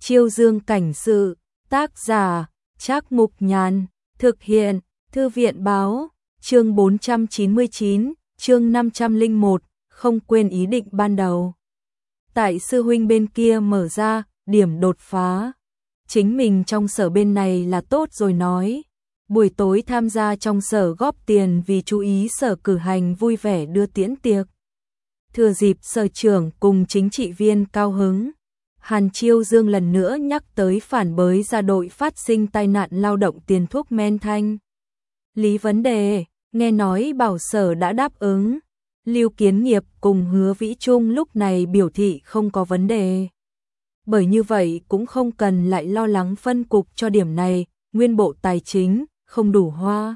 Chiêu Dương cảnh sự, tác giả, Trác Mục Nhàn, thực hiện, Thư viện báo, chương 499, chương 501, không quên ý định ban đầu. Tại sư huynh bên kia mở ra, điểm đột phá. Chính mình trong sở bên này là tốt rồi nói. Buổi tối tham gia trong sở góp tiền vì chú ý sở cử hành vui vẻ đưa tiễn tiệc. Thừa dịp sở trưởng cùng chính trị viên cao hứng, Hàn Chiêu Dương lần nữa nhắc tới phản bới ra đội phát sinh tai nạn lao động tiền thuốc men thanh lý vấn đề, nghe nói bảo sở đã đáp ứng. Lưu Kiến Nghiệp cùng Hứa Vĩ Trung lúc này biểu thị không có vấn đề. Bởi như vậy cũng không cần lại lo lắng phân cục cho điểm này, nguyên bộ tài chính không đủ hoa.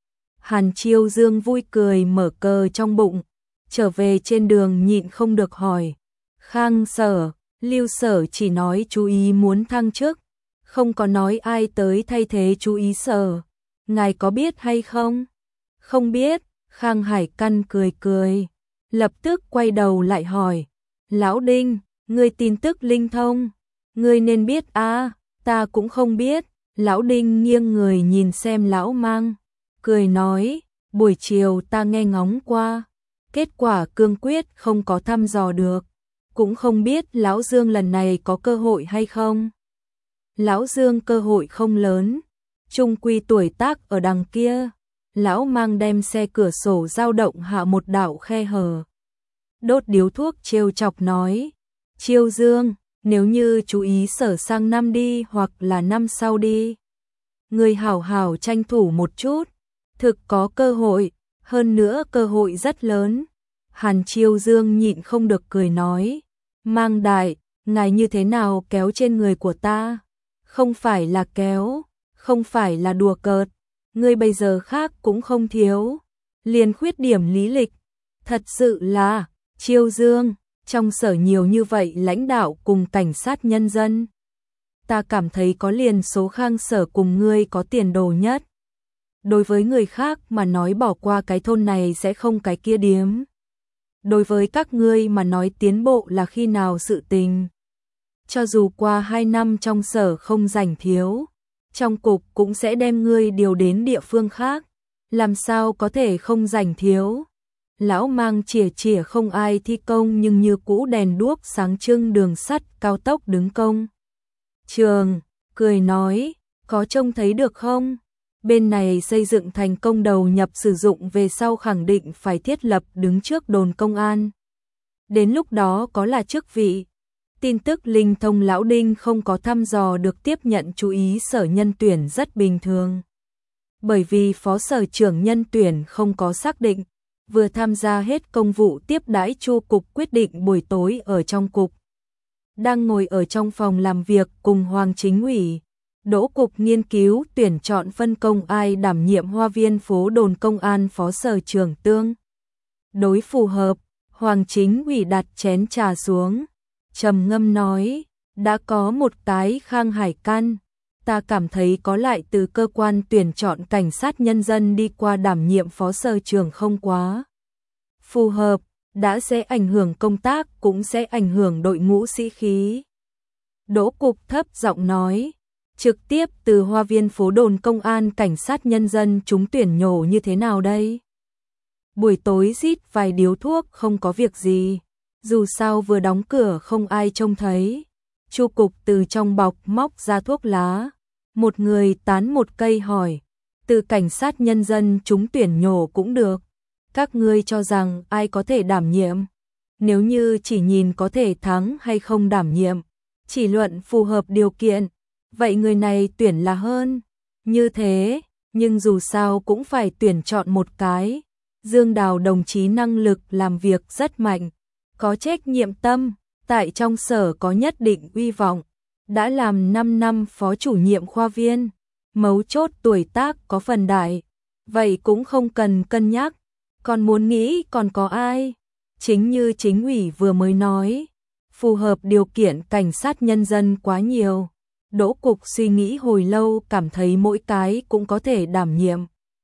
Hàn Chiêu Dương vui cười mở cờ trong bụng, trở về trên đường nhịn không được hỏi. Khang sở, Lưu sở chỉ nói chú ý muốn thăng chức, không có nói ai tới thay thế chú ý sở. Ngài có biết hay không? Không biết, Khang Hải Căn cười cười, lập tức quay đầu lại hỏi. Lão Đinh, ngươi tin tức linh thông, ngươi nên biết à, ta cũng không biết. Lão Đinh nghiêng người nhìn xem Lão Mang, cười nói, buổi chiều ta nghe ngóng qua, kết quả cương quyết không có thăm dò được, cũng không biết Lão Dương lần này có cơ hội hay không. Lão Dương cơ hội không lớn, chung quy tuổi tác ở đằng kia. Lão Mang đem xe cửa sổ dao động hạ một đạo khe hở, đốt điếu thuốc trêu chọc nói, Chiêu Dương, nếu như chú ý sở sang năm đi hoặc là năm sau đi, người hảo hảo tranh thủ một chút, thực có cơ hội, hơn nữa cơ hội rất lớn. Hàn Chiêu Dương nhịn không được cười nói, Mang đại, ngài như thế nào kéo trên người của ta? Không phải là kéo, không phải là đùa cợt, ngươi bây giờ khác cũng không thiếu, liền khuyết điểm lý lịch. Thật sự là, Chiêu Dương, trong sở nhiều như vậy lãnh đạo cùng cảnh sát nhân dân, ta cảm thấy có liền số Khang sở cùng ngươi có tiền đồ nhất. Đối với người khác mà nói bỏ qua cái thôn này sẽ không cái kia điếm. Đối với các ngươi mà nói tiến bộ là khi nào sự tình. Cho dù qua 2 năm trong sở không rảnh thiếu, trong cục cũng sẽ đem ngươi điều đến địa phương khác, làm sao có thể không rảnh thiếu. Lão Mang chỉa không ai thi công nhưng như cũ đèn đuốc sáng trưng đường sắt cao tốc đứng công trường, cười nói, có trông thấy được không? Bên này xây dựng thành công đầu nhập sử dụng về sau khẳng định phải thiết lập đứng trước đồn công an. Đến lúc đó có là chức vị. Tin tức linh thông Lão Đinh không có thăm dò được tiếp nhận chú ý sở nhân tuyển rất bình thường. Bởi vì phó sở trưởng nhân tuyển không có xác định, vừa tham gia hết công vụ tiếp đãi Chu cục quyết định buổi tối ở trong cục. Đang ngồi ở trong phòng làm việc cùng Hoàng Chính ủy, Đỗ cục nghiên cứu tuyển chọn phân công ai đảm nhiệm Hoa Viên phố đồn công an phó sở trưởng tương đối phù hợp. Hoàng Chính ủy đặt chén trà xuống, trầm ngâm nói, đã có một cái Khang Hải Căn, ta cảm thấy có lại từ cơ quan tuyển chọn cảnh sát nhân dân đi qua đảm nhiệm phó sở trưởng không quá phù hợp, đã sẽ ảnh hưởng công tác cũng sẽ ảnh hưởng đội ngũ sĩ khí. Đỗ cục thấp giọng nói, trực tiếp từ Hoa Viên phố đồn công an cảnh sát nhân dân chúng tuyển nhổ như thế nào đây? Buổi tối rít vài điếu thuốc không có việc gì, dù sao vừa đóng cửa không ai trông thấy. Chu cục từ trong bọc móc ra thuốc lá, một người tán một cây hỏi, từ cảnh sát nhân dân chúng tuyển nhổ cũng được, các ngươi cho rằng ai có thể đảm nhiệm? Nếu như chỉ nhìn có thể thắng hay không đảm nhiệm, chỉ luận phù hợp điều kiện, vậy người này tuyển là hơn. Như thế, nhưng dù sao cũng phải tuyển chọn một cái. Dương Đào đồng chí năng lực làm việc rất mạnh, có trách nhiệm tâm, tại trong sở có nhất định uy vọng, đã làm 5 năm phó chủ nhiệm khoa viên, mấu chốt tuổi tác có phần đại, vậy cũng không cần cân nhắc, còn muốn nghĩ còn có ai? Chính như chính ủy vừa mới nói, phù hợp điều kiện cảnh sát nhân dân quá nhiều. Đỗ cục suy nghĩ hồi lâu cảm thấy mỗi cái cũng có thể đảm nhiệm.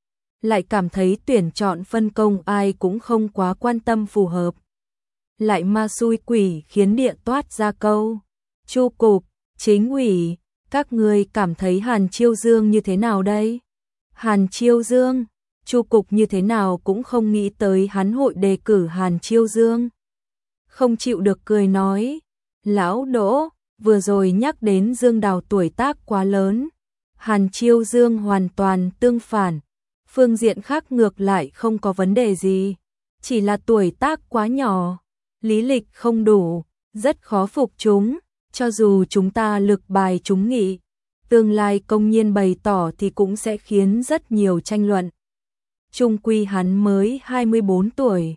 Lại cảm thấy tuyển chọn phân công ai cũng không quá quan tâm phù hợp. Lại ma xui quỷ khiến địa toát ra câu, Chu cục, Chính ủy, các ngươi cảm thấy Hàn Chiêu Dương như thế nào đây? Hàn Chiêu Dương, Chu cục như thế nào cũng không nghĩ tới hắn hội đề cử Hàn Chiêu Dương. Không chịu được cười nói, lão Đỗ, vừa rồi nhắc đến Dương Đào tuổi tác quá lớn, Hàn Chiêu Dương hoàn toàn tương phản, phương diện khác ngược lại không có vấn đề gì, chỉ là tuổi tác quá nhỏ, lý lịch không đủ, rất khó phục chúng, cho dù chúng ta lực bài chúng nghị, tương lai công nhiên bày tỏ thì cũng sẽ khiến rất nhiều tranh luận. Chung quy hắn mới 24 tuổi,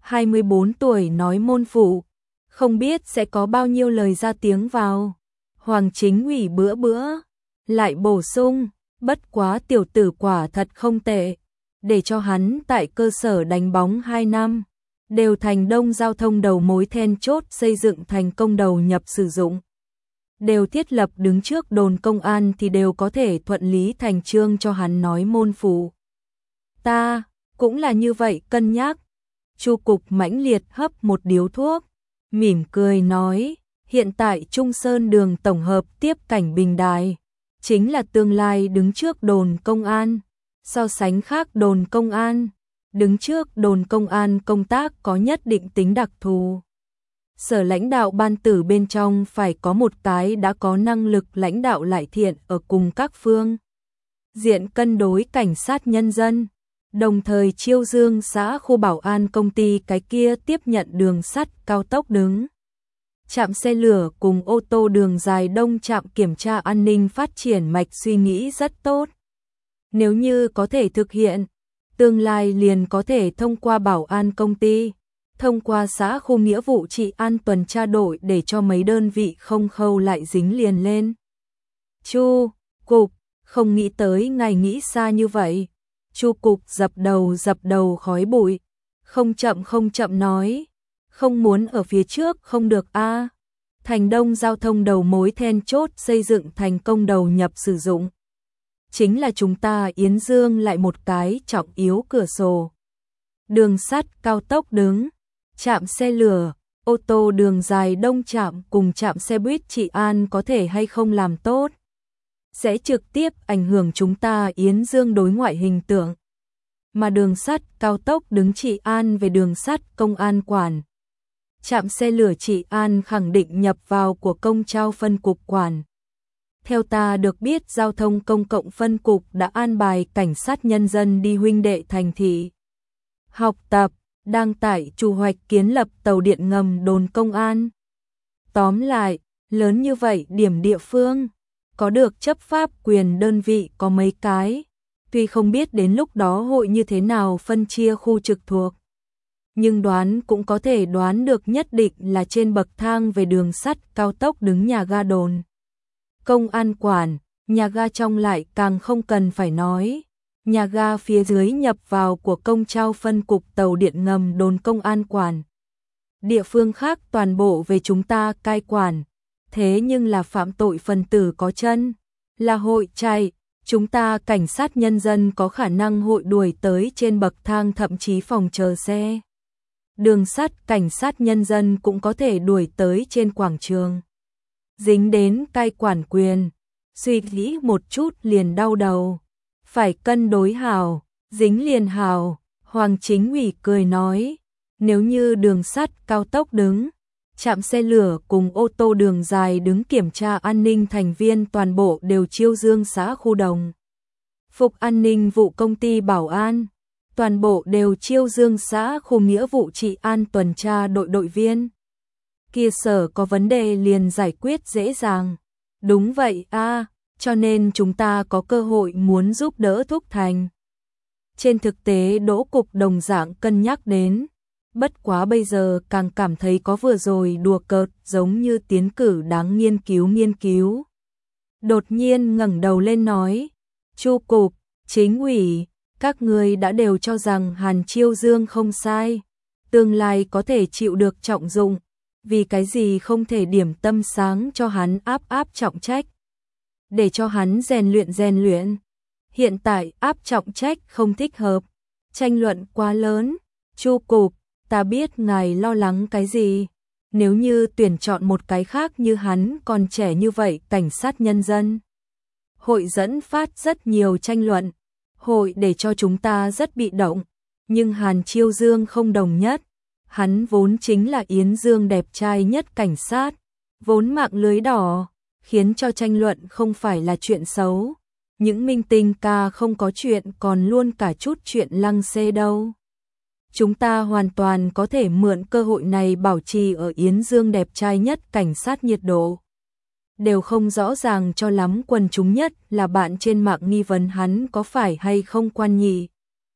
24 tuổi nói môn phụ, không biết sẽ có bao nhiêu lời ra tiếng vào. Hoàng Chính ủy bữa lại bổ sung, bất quá tiểu tử quả thật không tệ, để cho hắn tại cơ sở đánh bóng 2 năm, đều thành đông giao thông đầu mối then chốt xây dựng thành công đầu nhập sử dụng. Đều thiết lập đứng trước đồn công an thì đều có thể thuận lý thành chương cho hắn nói môn phụ. Ta, cũng là như vậy cân nhắc. Chu cục mãnh liệt hấp một điếu thuốc, mỉm cười nói, hiện tại Trung Sơn đường tổng hợp tiếp cảnh Bình Đài, chính là tương lai đứng trước đồn công an, so sánh khác đồn công an, đứng trước đồn công an công tác có nhất định tính đặc thù. Sở lãnh đạo ban tử bên trong phải có một cái đã có năng lực lãnh đạo lại thiện ở cùng các phương diện cân đối cảnh sát nhân dân, đồng thời Chiêu Dương xã khu bảo an công ty cái kia tiếp nhận đường sắt cao tốc đứng trạm xe lửa cùng ô tô đường dài đông trạm kiểm tra an ninh phát triển mạch suy nghĩ rất tốt. Nếu như có thể thực hiện, tương lai liền có thể thông qua bảo an công ty, thông qua xã khu nghĩa vụ trị an tuần tra đội để cho mấy đơn vị không khâu lại dính liền lên. Chu cục, không nghĩ tới ngài nghĩ xa như vậy. Chu cục dập đầu khói bụi, không chậm nói, không muốn ở phía trước không được a. Thành đông giao thông đầu mối then chốt xây dựng thành công đầu nhập sử dụng. Chính là chúng ta Yến Dương lại một cái trọng yếu cửa sổ. Đường sắt cao tốc đứng, trạm xe lửa, ô tô đường dài đông trạm cùng trạm xe buýt Trị An có thể hay không làm tốt, sẽ trực tiếp ảnh hưởng chúng ta Yến Dương đối ngoại hình tượng. Mà đường sắt cao tốc đứng Trị An về đường sắt công an quản. Trạm xe lửa Trị An khẳng định nhập vào của công trao phân cục quản. Theo ta được biết giao thông công cộng phân cục đã an bài cảnh sát nhân dân đi huynh đệ thành thị học tập, đang tại chủ hoạch kiến lập tàu điện ngầm đồn công an. Tóm lại, lớn như vậy điểm địa phương, có được chấp pháp quyền đơn vị có mấy cái, tuy không biết đến lúc đó hội như thế nào phân chia khu trực thuộc, nhưng đoán cũng có thể đoán được nhất định là trên bậc thang về đường sắt cao tốc đứng nhà ga đồn công an quản, nhà ga trong lại càng không cần phải nói, nhà ga phía dưới nhập vào của công trao phân cục tàu điện ngầm đồn công an quản. Địa phương khác toàn bộ về chúng ta cai quản, thế nhưng là phạm tội phần tử có chân, là hội chạy, chúng ta cảnh sát nhân dân có khả năng hội đuổi tới trên bậc thang thậm chí phòng chờ xe. Đường sắt cảnh sát nhân dân cũng có thể đuổi tới trên quảng trường. Dính đến cai quản quyền, suy nghĩ một chút liền đau đầu. Phải cân đối hảo, dính liền hảo, Hoàng Chính ủy cười nói, nếu như đường sắt cao tốc đứng, trạm xe lửa cùng ô tô đường dài đứng kiểm tra an ninh thành viên toàn bộ đều Chiêu Dương xã khu đồng. Phục an ninh vụ công ty bảo an, toàn bộ đều Chiêu Dương xã khu nghĩa vụ trị an tuần tra đội viên. Kia sở có vấn đề liền giải quyết dễ dàng. Đúng vậy a, cho nên chúng ta có cơ hội muốn giúp đỡ Thúc Thành. Trên thực tế Đỗ cục đồng dạng cân nhắc đến, bất quá bây giờ càng cảm thấy có vừa rồi đùa cợt giống như tiến cử đáng nghiên cứu. Đột nhiên ngẩng đầu lên nói, Chu cục, Chính ủy, các người đã đều cho rằng Hàn Chiêu Dương không sai, tương lai có thể chịu được trọng dụng, vì cái gì không thể điểm tâm sáng cho hắn áp trọng trách, để cho hắn rèn luyện. Hiện tại áp trọng trách không thích hợp, tranh luận quá lớn. Chu cục, ta biết ngài lo lắng cái gì, Nếu như tuyển chọn một cái khác như hắn còn trẻ như vậy, cảnh sát nhân dân hội dẫn phát rất nhiều tranh luận, hội để cho chúng ta rất bị động, nhưng Hàn Chiêu Dương không đồng nhất, hắn vốn chính là Yến Dương đẹp trai nhất cảnh sát, vốn mạng lưới đỏ, khiến cho tranh luận không phải là chuyện xấu. Những minh tinh ca không có chuyện còn luôn cả chút chuyện lăng xê đâu. Chúng ta hoàn toàn có thể mượn cơ hội này bảo trì ở Yến Dương đẹp trai nhất cảnh sát nhiệt độ. Đều không rõ ràng cho lắm, quần chúng nhất là bạn trên mạng nghi vấn hắn có phải hay không quan nhị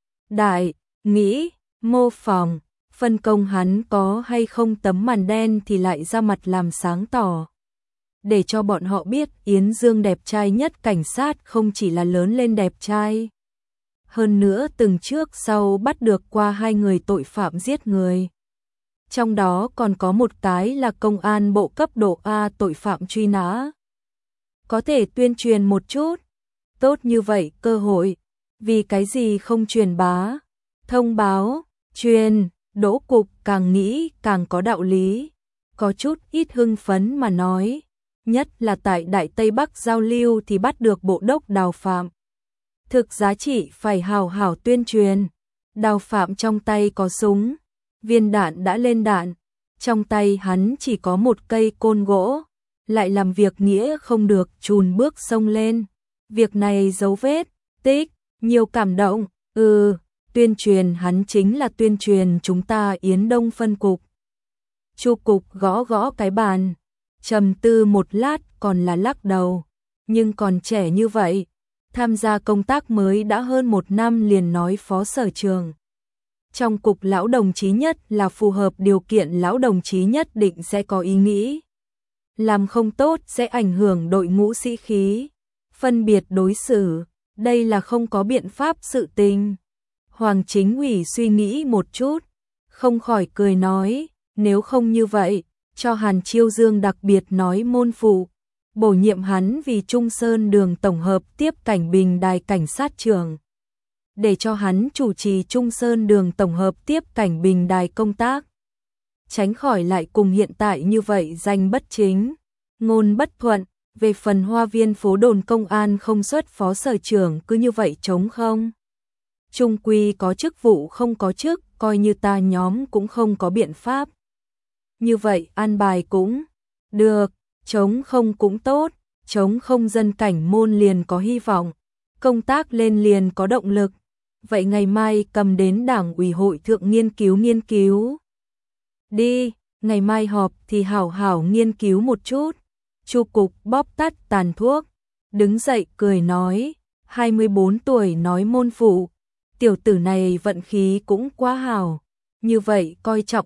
đại, nghĩ, mô phỏng, phân công hắn có hay không tấm màn đen thì lại ra mặt làm sáng tỏ. Để cho bọn họ biết Yến Dương đẹp trai nhất cảnh sát không chỉ là lớn lên đẹp trai. Hơn nữa từng trước sau bắt được qua 2 người tội phạm giết người. Trong đó còn có một cái là công an bộ cấp độ A tội phạm truy nã. Có thể tuyên truyền một chút. Tốt như vậy cơ hội. Vì cái gì không truyền bá, thông báo, truyền, đỗ cục càng nghĩ càng có đạo lý. Có chút ít hưng phấn mà nói. Nhất là tại Đại Tây Bắc giao lưu thì bắt được bộ đốc Đào Phạm. Thực giá trị phải hào hào tuyên truyền. Đào Phạm trong tay có súng, viên đạn đã lên đạn, trong tay hắn chỉ có một cây côn gỗ, lại làm việc nghĩa không được chùn bước xông lên. Việc này dấu vết, tích, nhiều cảm động, tuyên truyền hắn chính là tuyên truyền chúng ta Yến Đông phân cục. Chu cục gõ gõ cái bàn, trầm tư một lát còn là lắc đầu, nhưng còn trẻ như vậy, tham gia công tác mới đã hơn 1 năm liền nói phó sở trường. Trong cục lão đồng chí nhất là phù hợp điều kiện, lão đồng chí nhất định sẽ có ý nghĩ. Làm không tốt sẽ ảnh hưởng đội ngũ sĩ khí, phân biệt đối xử, đây là không có biện pháp sự tình. Hoàng Chính ủy suy nghĩ một chút, không khỏi cười nói, nếu không như vậy, cho Hàn Chiêu Dương đặc biệt nói môn phụ, bổ nhiệm hắn vì Trung Sơn Đường tổng hợp tiếp cảnh Bình Đài cảnh sát trưởng. Để cho hắn chủ trì Trung Sơn Đường tổng hợp tiếp cảnh Bình Đài công tác. Tránh khỏi lại cùng hiện tại như vậy danh bất chính, ngôn bất thuận. Về phần Hoa Viên phố đồn công an không xuất phó sở trưởng cứ như vậy trống không. Trung quy có chức vụ không có chức, coi như ta nhóm cũng không có biện pháp. Như vậy an bài cũng được, trống không cũng tốt, trống không dân cảnh môn liền có hy vọng, công tác lên liền có động lực. Vậy ngày mai cầm đến Đảng ủy hội thượng nghiên cứu. Đi, ngày mai họp thì hảo hảo nghiên cứu một chút. Chu cục bóp tắt tàn thuốc, đứng dậy cười nói, 24 tuổi nói môn phụ, tiểu tử này vận khí cũng quá hảo, như vậy coi trọng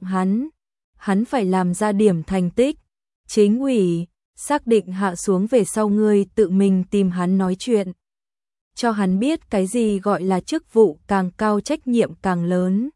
hắn phải làm ra điểm thành tích. Chính ủy, xác định hạ xuống về sau ngươi tự mình tìm hắn nói chuyện. Cho hắn biết cái gì gọi là chức vụ càng cao trách nhiệm càng lớn.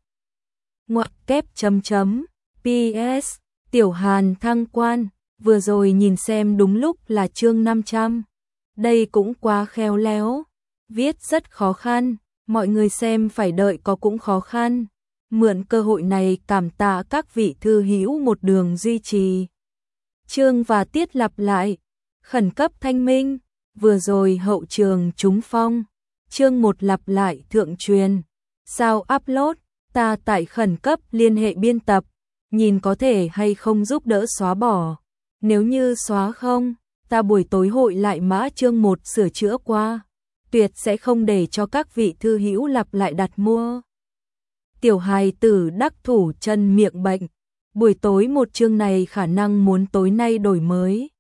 Ngoặc kép chấm chấm, PS, Tiểu Hàn thăng quan, vừa rồi nhìn xem đúng lúc là chương 500. Đây cũng quá khéo léo, viết rất khó khăn, mọi người xem phải đợi có cũng khó khăn. Mượn cơ hội này cảm tạ các vị thư hữu một đường duy trì. Chương và tiết lặp lại, khẩn cấp thanh minh, vừa rồi hậu trường trúng phong, chương 1 lặp lại thượng truyền, sao upload, ta tại khẩn cấp liên hệ biên tập, nhìn có thể hay không giúp đỡ xóa bỏ, nếu như xóa không, ta buổi tối hội lại mã chương 1 sửa chữa qua, tuyệt sẽ không để cho các vị thư hữu lặp lại đặt mua. Tiểu hài tử đắc thủ chân miệng bệnh, buổi tối một chương này khả năng muốn tối nay đổi mới.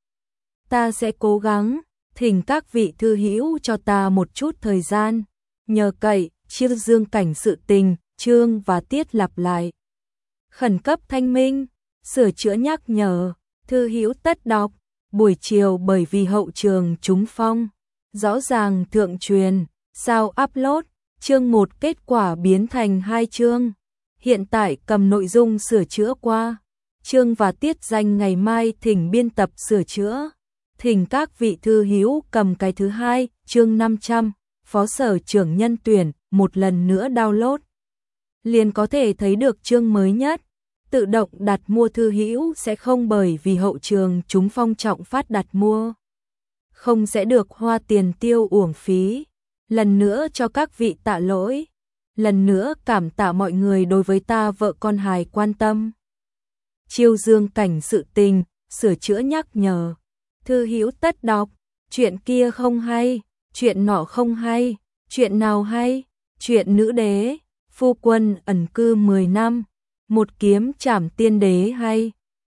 Ta sẽ cố gắng, thỉnh các vị thư hữu cho ta một chút thời gian, nhờ cậy, chiêu dương cảnh sự tình, chương và tiết lặp lại. Khẩn cấp thanh minh, sửa chữa nhắc nhở, thư hữu tất đọc, buổi chiều bởi vì hậu trường trúng phong, rõ ràng thượng truyền, sao upload, chương 1 kết quả biến thành 2 chương. Hiện tại cầm nội dung sửa chữa qua, chương và tiết danh ngày mai thỉnh biên tập sửa chữa. Thỉnh các vị thư hữu cầm cái thứ 2, chương 500, phó sở trưởng nhân tuyển, một lần nữa download. Liền có thể thấy được chương mới nhất. tự động đặt mua thư hữu sẽ không bởi vì hậu trường chúng phong trọng phát đặt mua. Không sẽ được hoa tiền tiêu uổng phí. Lần nữa cho các vị tạ lỗi. Lần nữa cảm tạ mọi người đối với ta vợ con hài quan tâm. Chiêu dương cảnh sự tình, sửa chữa nhắc nhở. Thư hữu tất đọc, chuyện kia không hay, chuyện nọ không hay, chuyện nào hay, chuyện nữ đế, phu quân ẩn cư 10 năm, một kiếm trảm tiên đế hay.